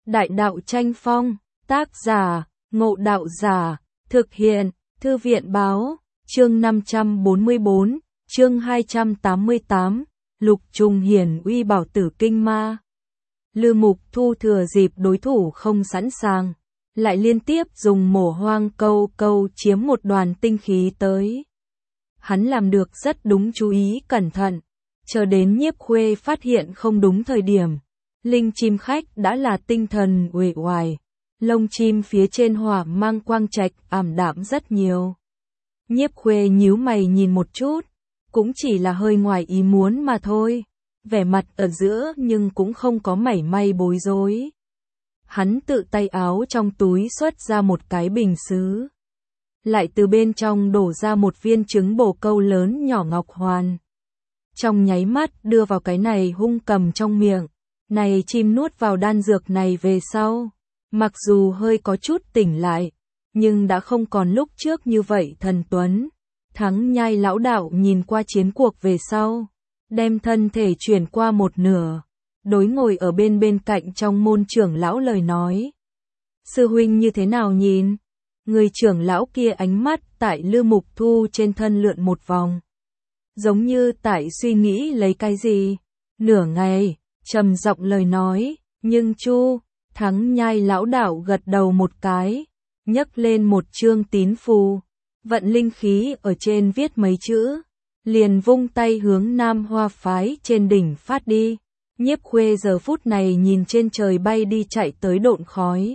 Đại đạo tranh phong, tác giả, Ngộ Đạo Giả, thực hiện, Thư viện báo, chương 544, chương 288, Lục Trùng hiển uy bảo tử kinh ma. Lư Mục Thu thừa dịp đối thủ không sẵn sàng, lại liên tiếp dùng mổ hoang câu chiếm một đoàn tinh khí tới. Hắn làm được rất đúng, chú ý cẩn thận, chờ đến Nhiếp Khuê phát hiện không đúng thời điểm. Linh chim khách đã là tinh thần uể oải, lông chim phía trên hỏa mang quang trạch ảm đạm rất nhiều. Nhiếp Khuê nhíu mày nhìn một chút, cũng chỉ là hơi ngoài ý muốn mà thôi, vẻ mặt ở giữa nhưng cũng không có mảy may bối rối. Hắn tự tay áo trong túi xuất ra một cái bình sứ, lại từ bên trong đổ ra một viên trứng bồ câu lớn nhỏ ngọc hoàn. Trong nháy mắt đưa vào cái này hung cầm trong miệng. Này chim nuốt vào đan dược này về sau, mặc dù hơi có chút tỉnh lại, nhưng đã không còn lúc trước như vậy thần tuấn. Thắng Nhai lão đạo nhìn qua chiến cuộc về sau, đem thân thể chuyển qua một nửa, đối ngồi ở bên cạnh trong môn trưởng lão lời nói. Sư huynh như thế nào nhìn? Người trưởng lão kia ánh mắt tại Lư Mục Thu trên thân lượn một vòng, giống như tại suy nghĩ lấy cái gì. Nửa ngày trầm giọng lời nói, nhưng Thắng Nhai lão đạo gật đầu một cái, nhấc lên một chương tín phù, vận linh khí ở trên viết mấy chữ, liền vung tay hướng Nam Hoa phái trên đỉnh phát đi. Nhiếp Khuê giờ phút này nhìn trên trời bay đi chạy tới độn khói,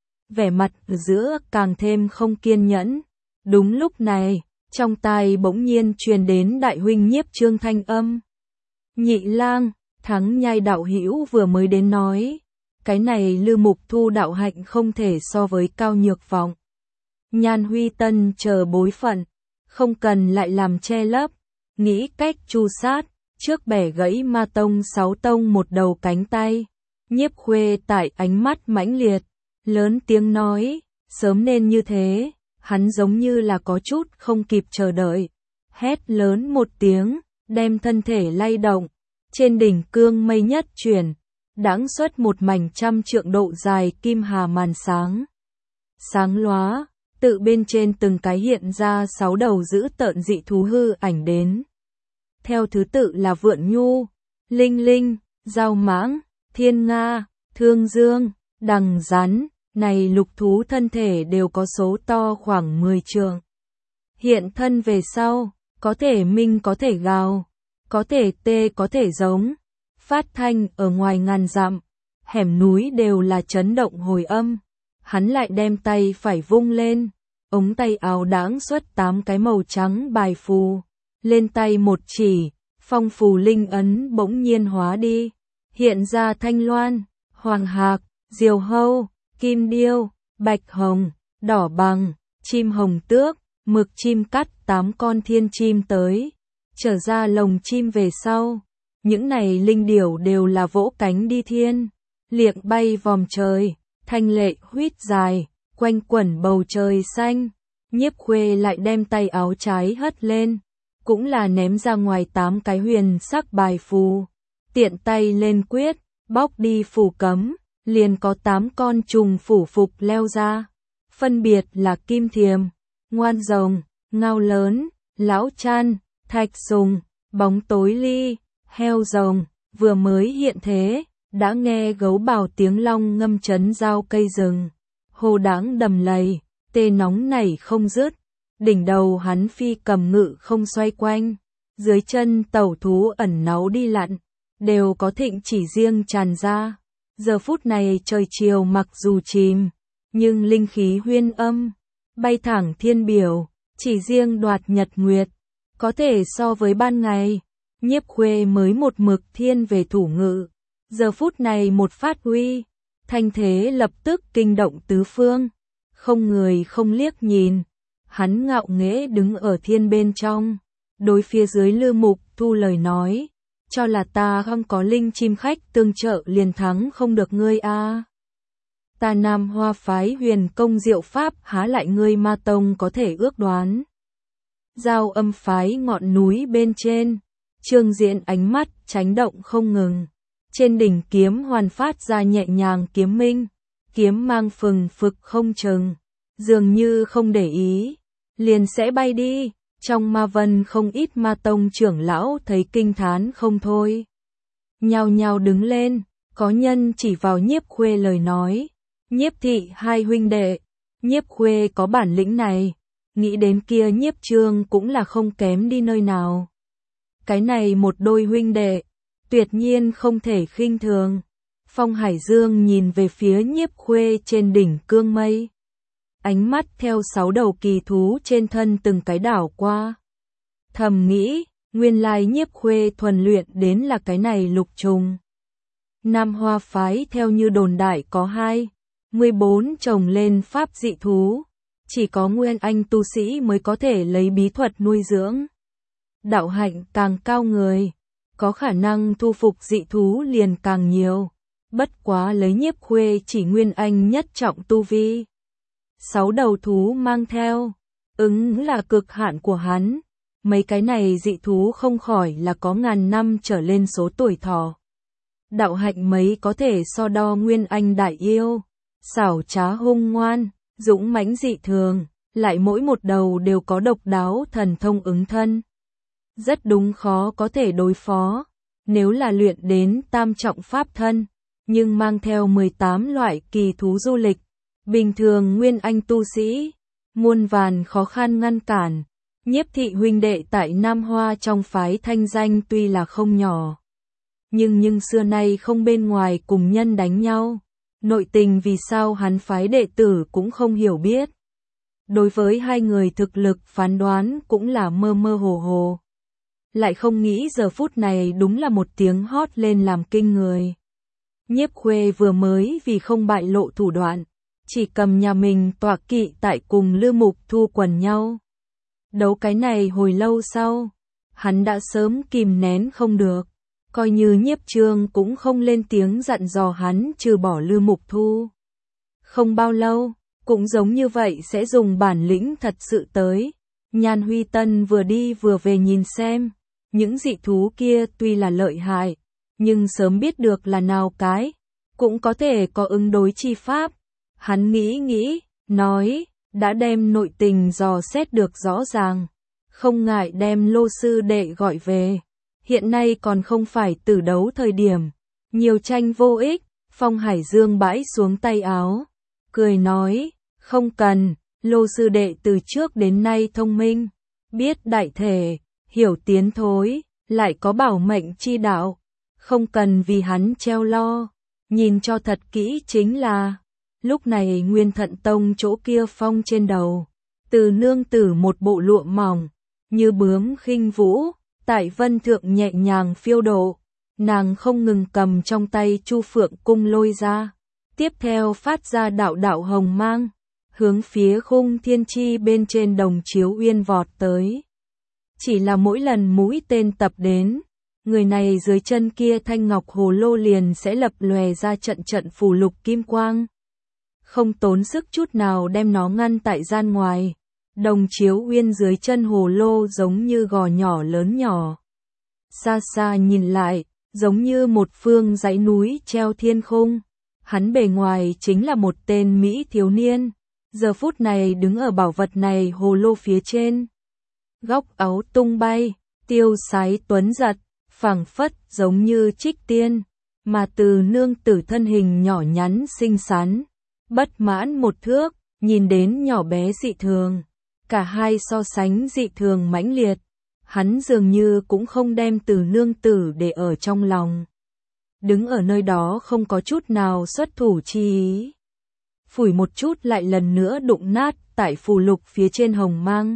vẻ mặt ở giữa càng thêm không kiên nhẫn. Đúng lúc này, trong tai bỗng nhiên truyền đến đại huynh Nhiếp Trương thanh âm. Nhị lang, Thắng Nhai đạo hữu vừa mới đến nói, cái này Lư Mục Thu đạo hạnh không thể so với Cao Nhược Vọng, Nhan Huy Tân chờ bối phận, không cần lại làm che lấp, nghĩ cách tru sát, trước bẻ gãy Ma Tông 6 tông một đầu cánh tay. Nhiếp Khuê tại ánh mắt mãnh liệt, lớn tiếng nói, sớm nên như thế. Hắn giống như là có chút không kịp chờ đợi, hét lớn một tiếng, đem thân thể lay động. Trên đỉnh cương mây nhất chuyển, đãng xuất một mảnh 100 trượng độ dài kim hà màn sáng. Sáng lóa, tự bên trên từng cái hiện ra 6 đầu dữ tợn dị thú hư ảnh đến. Theo thứ tự là Vượn Nhu, Linh Linh, Dao Mãng, Thiên Nga, Thương Dương, Đằng Rắn. Này lục thú thân thể đều có số to khoảng 10 trượng. Hiện thân về sau, có thể minh có thể gào, có thể tê có thể giống, phát thanh ở ngoài ngàn dặm, hẻm núi đều là chấn động hồi âm. Hắn lại đem tay phải vung lên, ống tay áo đãng xuất 8 cái màu trắng bài phù, lên tay một chỉ, phong phù linh ấn bỗng nhiên hóa đi, hiện ra thanh loan, hoàng hạc, diều hâu, kim điêu, bạch hồng, đỏ bằng, chim hồng tước, mực chim cắt 8 con thiên chim tới, trở ra lồng chim về sau. Những này linh điểu đều là vỗ cánh đi thiên, liệng bay vòm trời, thanh lệ huýt dài, quanh quẩn bầu trời xanh. Nhiếp Khuê lại đem tay áo trái hất lên, cũng là ném ra ngoài 8 cái huyền sắc bài phù, tiện tay lên quyết, bóc đi phù cấm. Liền có 8 con trùng phủ phục leo ra, phân biệt là kim thiềm, ngoan rồng, ngao lớn, lão chăn, thạch sùng, bóng tối ly, heo rồng. Vừa mới hiện thế, đã nghe gấu bào tiếng long ngâm chấn giao cây rừng, hồ đáng đầm lầy, tê nóng nảy không dứt. Đỉnh đầu hắn phi cầm ngự không xoay quanh, dưới chân tẩu thú ẩn náu đi lặn, đều có thịnh chỉ riêng tràn ra. Giờ phút này trời chiều mặc dù chìm, nhưng linh khí huyên âm, bay thẳng thiên biểu, chỉ riêng đoạt nhật nguyệt, có thể so với ban ngày. Nhiếp Khuê mới một mực thiên về thủ ngự, giờ phút này một phát uy, thanh thế lập tức kinh động tứ phương, không người không liếc nhìn. Hắn ngạo nghễ đứng ở thiên bên trong, đối phía dưới Lư Mục Thu lời nói, cho là ta không có linh chim khách tương trợ liền thắng không được ngươi a. Ta Nam Hoa phái huyền công diệu pháp há lại ngươi Ma Tông có thể ước đoán. Giao Âm phái ngọn núi bên trên, Trương Diễn ánh mắt chánh động không ngừng, trên đỉnh kiếm hoàn phát ra nhẹ nhàng kiếm minh, kiếm mang phừng phực không chừng, dường như không để ý, liền sẽ bay đi. Trong ma vân không ít ma tông trưởng lão thấy kinh thán không thôi. Nhao nhao đứng lên, có nhân chỉ vào Nhiếp Khuê lời nói. Nhiếp thị hai huynh đệ, Nhiếp Khuê có bản lĩnh này, nghĩ đến kia Nhiếp Trương cũng là không kém đi nơi nào. Cái này một đôi huynh đệ, tuyệt nhiên không thể khinh thường. Phong Hải Dương nhìn về phía Nhiếp Khuê trên đỉnh cương mây. Ánh mắt theo 6 đầu kỳ thú trên thân từng cái đảo qua. Thầm nghĩ, nguyên lai Nhiếp Khuê thuần luyện đến là cái này lục trùng. Nam Hoa phái theo như đồn đại có 14 chồng lên pháp dị thú, chỉ có nguyên anh tu sĩ mới có thể lấy bí thuật nuôi dưỡng. Đạo hạnh càng cao người, có khả năng thu phục dị thú liền càng nhiều, bất quá lấy Nhiếp Khuê chỉ nguyên anh nhất trọng tu vi. 6 đầu thú mang theo, ứng là cực hạn của hắn, mấy cái này dị thú không khỏi là có ngàn năm trở lên số tuổi thọ. Đạo hạnh mấy có thể so đo nguyên anh đại yêu, xảo trá hung ngoan, dũng mãnh dị thường, lại mỗi một đầu đều có độc đáo thần thông ứng thân. Rất đúng khó có thể đối phó, nếu là luyện đến tam trọng pháp thân, nhưng mang theo 18 loại kỳ thú du lịch, bình thường nguyên anh tu sĩ, muôn vàn khó khăn ngăn cản. Nhiếp thị huynh đệ tại Nam Hoa trong phái thanh danh tuy là không nhỏ, nhưng xưa nay không bên ngoài cùng nhân đánh nhau. Nội tình vì sao hắn phái đệ tử cũng không hiểu biết. Đối với hai người thực lực phán đoán cũng là mơ mơ hồ hồ. Lại không nghĩ giờ phút này đúng là một tiếng hót lên làm kinh người. Nhiếp Khuê vừa mới vì không bại lộ thủ đoạn, chỉ cầm nhà mình tọa kỵ tại cùng Lư Mục Thu quần nhau. Đấu cái này hồi lâu sau, hắn đã sớm kìm nén không được, coi như Nhiếp Trương cũng không lên tiếng dặn dò hắn trừ bỏ Lư Mục Thu. Không bao lâu, cũng giống như vậy sẽ dùng bản lĩnh thật sự tới. Nhan Huy Tân vừa đi vừa về nhìn xem, những dị thú kia tuy là lợi hại, nhưng sớm biết được là nào cái, cũng có thể có ứng đối chi pháp. Hắn nghĩ, nói, đã đem nội tình dò xét được rõ ràng, không ngại đem Lô sư đệ gọi về. Hiện nay còn không phải tử đấu thời điểm, nhiều tranh vô ích. Phong Hải Dương bãi xuống tay áo, cười nói, không cần, Lô sư đệ từ trước đến nay thông minh, biết đại thể, hiểu tiến thối, lại có bảo mệnh chi đạo, không cần vì hắn treo lo, nhìn cho thật kỹ chính là. Lúc này Nguyên Thận Tông chỗ kia phong trên đầu, Từ nương tử một bộ lụa mỏng, như bướm khinh vũ, tại vân thượng nhẹ nhàng phiêu độ, nàng không ngừng cầm trong tay Chu Phượng cung lôi ra, tiếp theo phát ra đạo đạo hồng mang, hướng phía khung thiên chi bên trên đồng chiếu uyên vọt tới. Chỉ là mỗi lần mũi tên tập đến, người này dưới chân kia thanh ngọc hồ lô liền sẽ lập lòe ra trận trận phù lục kim quang. Không tốn sức chút nào đem nó ngăn tại gian ngoài. Đồng chiếu uyên dưới chân hồ lô giống như gò nhỏ lớn nhỏ. Xa xa nhìn lại, giống như một phương dãy núi treo thiên khung. Hắn bề ngoài chính là một tên Mỹ thiếu niên. Giờ phút này đứng ở bảo vật này hồ lô phía trên. Góc áo tung bay, tiêu sái tuấn giật, phảng phất giống như trích tiên. Mà Từ nương tử thân hình nhỏ nhắn xinh xắn, bất mãn một thước, nhìn đến nhỏ bé dị thường. Cả hai so sánh dị thường mãnh liệt. Hắn dường như cũng không đem Từ nương tử để ở trong lòng. Đứng ở nơi đó không có chút nào xuất thủ chi ý. Phủi một chút lại lần nữa đụng nát tại phù lục phía trên hồng mang.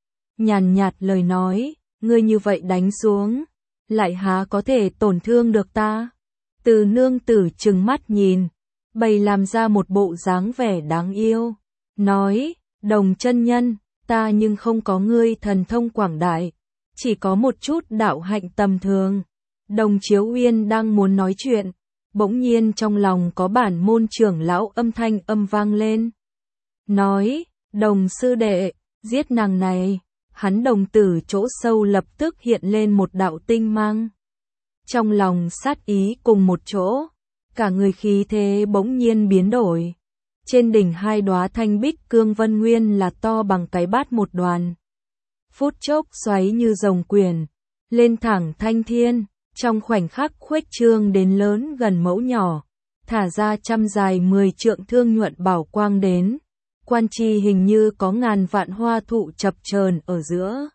Nhàn nhạt lời nói, ngươi như vậy đánh xuống, lại há có thể tổn thương được ta. Từ nương tử trừng mắt nhìn, bày làm ra một bộ dáng vẻ đáng yêu. Nói, Đồng chân nhân, ta nhưng không có ngươi thần thông quảng đại, chỉ có một chút đạo hạnh tầm thường. Đồng Chiếu Uyên đang muốn nói chuyện, bỗng nhiên trong lòng có bản môn trưởng lão âm thanh âm vang lên. Nói, Đồng sư đệ, giết nàng này. Hắn đồng tử chỗ sâu lập tức hiện lên một đạo tinh mang. Trong lòng sát ý cùng một chỗ, cả người khí thế bỗng nhiên biến đổi, Trên đỉnh hai đóa thanh bích cương vân nguyên là to bằng cái bát một đoàn. Phút chốc xoáy như rồng quyển, lên thẳng thanh thiên, trong khoảnh khắc khuếch trương đến lớn gần mẫu nhỏ, thả ra trăm dài 10 trượng thương nhuận bảo quang đến. Quan chi hình như có ngàn vạn hoa thụ chập chờn ở giữa.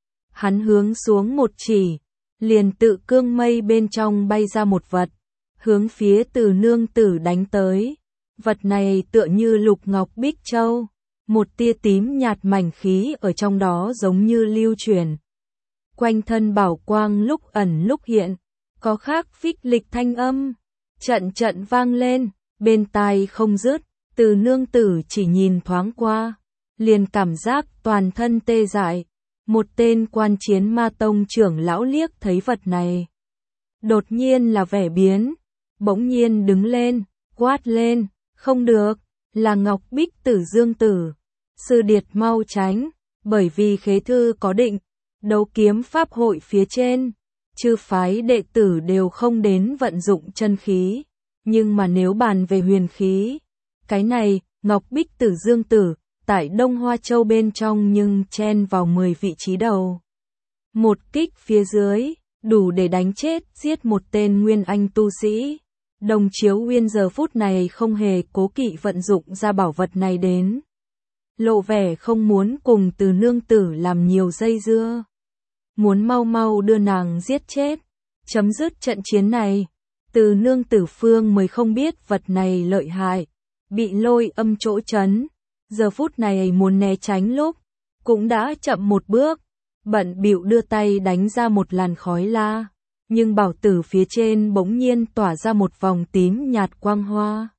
Hắn hướng xuống một chỉ, liền tự cương mây bên trong bay ra một vật, hướng phía Từ Nương Tử đánh tới. Vật này tựa như lục ngọc bích châu, một tia tím nhạt mảnh khí ở trong đó giống như lưu chuyển. Quanh thân bảo quang lúc ẩn lúc hiện, có khác phích lịch thanh âm, trận trận vang lên, bên tai không dứt. Từ Nương Tử chỉ nhìn thoáng qua, liền cảm giác toàn thân tê dại. Một tên quan chiến ma tông trưởng lão liếc thấy vật này, đột nhiên là vẻ biến, bỗng nhiên đứng lên, quát lên, không được, là Ngọc Bích Tử Dương Tử. Sư điệt mau tránh, bởi vì khế thư có định, đấu kiếm pháp hội phía trên, chư phái đệ tử đều không đến vận dụng chân khí, nhưng mà nếu bàn về huyền khí, cái này, Ngọc Bích Tử Dương Tử, tại Đông Hoa Châu bên trong nhưng chen vào 10 vị trí đầu. Một kích phía dưới, đủ để đánh chết, giết một tên nguyên anh tu sĩ. Đồng Chiếu Uyên giờ phút này không hề cố kỵ vận dụng ra bảo vật này đến. Lộ vẻ không muốn cùng Từ Nương Tử làm nhiều dây dưa. Muốn mau mau đưa nàng giết chết, chấm dứt trận chiến này. Từ Nương Tử phương mới không biết vật này lợi hại, bị lôi âm chỗ chấn. Giờ phút này muốn né tránh lúc, cũng đã chậm một bước, bận bịu đưa tay đánh ra một làn khói la, nhưng bảo tử phía trên bỗng nhiên tỏa ra một vòng tím nhạt quang hoa.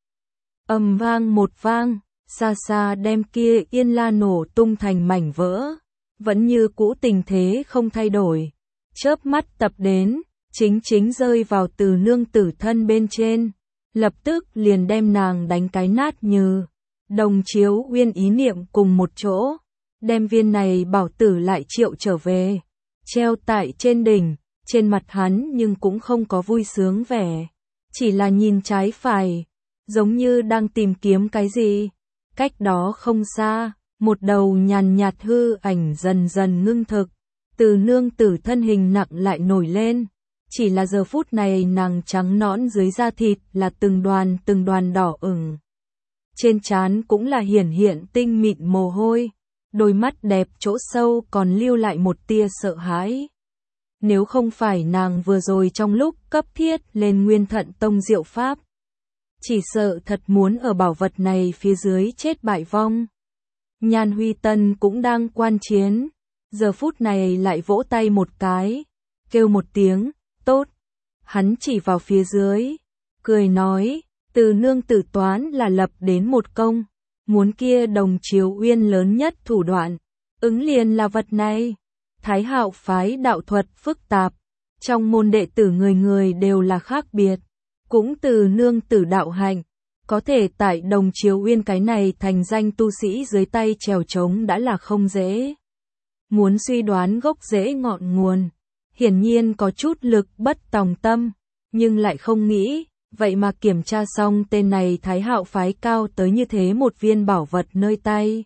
Ầm vang một vang, xa xa đem kia yên la nổ tung thành mảnh vỡ, vẫn như cũ tình thế không thay đổi. Chớp mắt tập đến, chính rơi vào Từ Nương Tử thân bên trên, lập tức liền đem nàng đánh cái nát như. Đồng Chiếu Uyên ý niệm cùng một chỗ, đem viên này bảo tử lại triệu trở về, treo tại trên đỉnh, trên mặt hắn nhưng cũng không có vui sướng vẻ, chỉ là nhìn trái phải, giống như đang tìm kiếm cái gì. Cách đó không xa, một đầu nhàn nhạt hư ảnh dần dần ngưng thực, Từ Nương Tử thân hình nặng lại nổi lên, chỉ là giờ phút này nàng trắng nõn dưới da thịt là từng đoàn đỏ ửng. Trên trán cũng là hiển hiện tinh mịn mồ hôi, đôi mắt đẹp chỗ sâu còn lưu lại một tia sợ hãi. Nếu không phải nàng vừa rồi trong lúc cấp thiết lên Nguyên Thận Tông diệu pháp, chỉ sợ thật muốn ở bảo vật này phía dưới chết bại vong. Nhan Huy Tân cũng đang quan chiến, giờ phút này lại vỗ tay một cái, kêu một tiếng, tốt. Hắn chỉ vào phía dưới, cười nói, Từ Nương Tử toán là lập đến một công, muốn kia Đồng Chiếu Uyên lớn nhất thủ đoạn, ứng liền là vật này. Thái Hạo phái đạo thuật phức tạp, trong môn đệ tử người người đều là khác biệt, cũng Từ Nương Tử đạo hạnh, có thể tại Đồng Chiếu Uyên cái này thành danh tu sĩ dưới tay trèo trống đã là không dễ. Muốn suy đoán gốc rễ ngọn nguồn, hiển nhiên có chút lực bất tòng tâm, nhưng lại không nghĩ, vậy mà kiểm tra xong tên này Thái Hạo phái cao tới như thế một viên bảo vật nơi tay.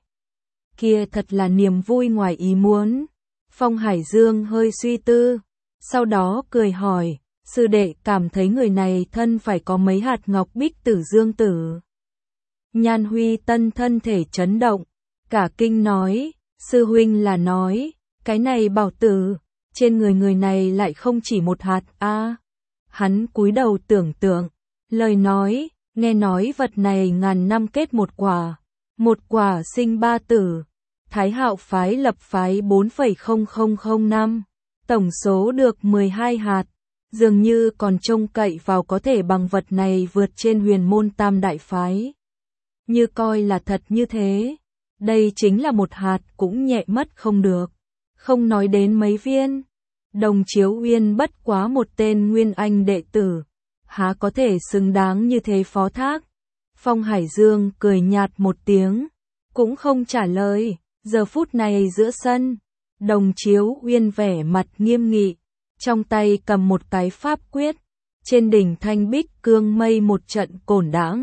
Kia thật là niềm vui ngoài ý muốn. Phong Hải Dương hơi suy tư, sau đó cười hỏi, sư đệ cảm thấy người này thân phải có mấy hạt Ngọc Bích Tử Dương Tử. Nhan Huy Tân thân thể chấn động, cả kinh nói, sư huynh là nói, cái này bảo tử, trên người này lại không chỉ một hạt a. Hắn cúi đầu tưởng tượng, lời nói, nghe nói vật này ngàn năm kết một quả sinh ba tử. Thái Hạo phái lập phái 4,0005 năm, tổng số được 12 hạt, dường như còn trông cậy vào có thể bằng vật này vượt trên huyền môn tam đại phái. Như coi là thật như thế, đây chính là một hạt cũng nhẹ mất không được, không nói đến mấy viên. Đồng Chiếu Uyên bất quá một tên nguyên anh đệ tử, há có thể xứng đáng như thế phó thác. Phong Hải Dương cười nhạt một tiếng, cũng không trả lời. Giờ phút này giữa sân, Đồng Chiếu Uyên vẻ mặt nghiêm nghị, trong tay cầm một cái pháp quyết, trên đỉnh thanh bích cương mây một trận cổn đãng,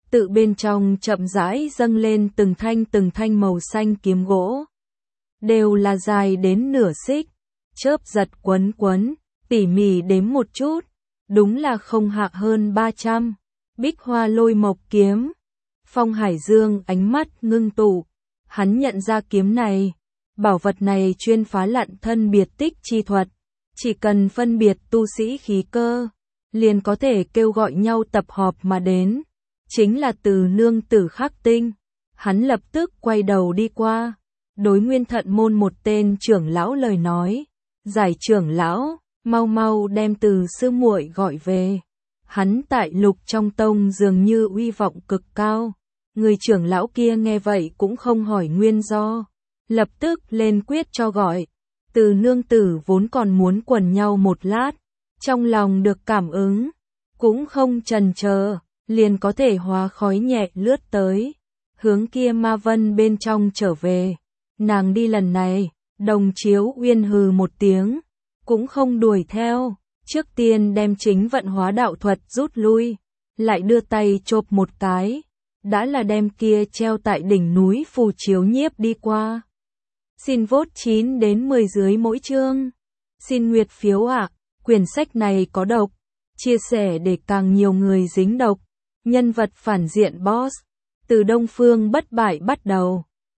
tự bên trong chậm rãi dâng lên từng thanh màu xanh kiếm gỗ. Đều là dài đến nửa xích, chớp giật quấn quấn, tỉ mỉ đếm một chút, đúng là không hạ hơn 300. Bích hoa lôi mộc kiếm. Phong Hải Dương ánh mắt ngưng tụ, hắn nhận ra kiếm này, bảo vật này chuyên phá lặn thân biệt tích chi thuật, chỉ cần phân biệt tu sĩ khí cơ, liền có thể kêu gọi nhau tập họp mà đến, chính là Từ nương tử Khắc Tinh. Hắn lập tức quay đầu đi qua, đối Nguyên Thận môn một tên trưởng lão lời nói, giải trưởng lão, mau mau đem Từ sư muội gọi về. Hắn tại Lục trong tông dường như uy vọng cực cao. Người trưởng lão kia nghe vậy cũng không hỏi nguyên do, lập tức lên quyết cho gọi. Từ nương tử vốn còn muốn quần nhau một lát, trong lòng được cảm ứng, cũng không chần chờ, liền có thể hóa khói nhẹ lướt tới, hướng kia ma vân bên trong trở về. Nàng đi lần này, Đồng Chiếu Uyên hừ một tiếng, cũng không đuổi theo, trước tiên đem chính vận hóa đạo thuật rút lui, lại đưa tay chộp một cái, đã là đem kia treo tại đỉnh núi phù chiếu nhiếp đi qua. Xin vote 9 đến 10 dưới mỗi chương. Xin nguyệt phiếu ạ, quyển sách này có độc, chia sẻ để càng nhiều người dính độc. Nhân vật phản diện boss, từ Đông Phương bất bại bắt đầu.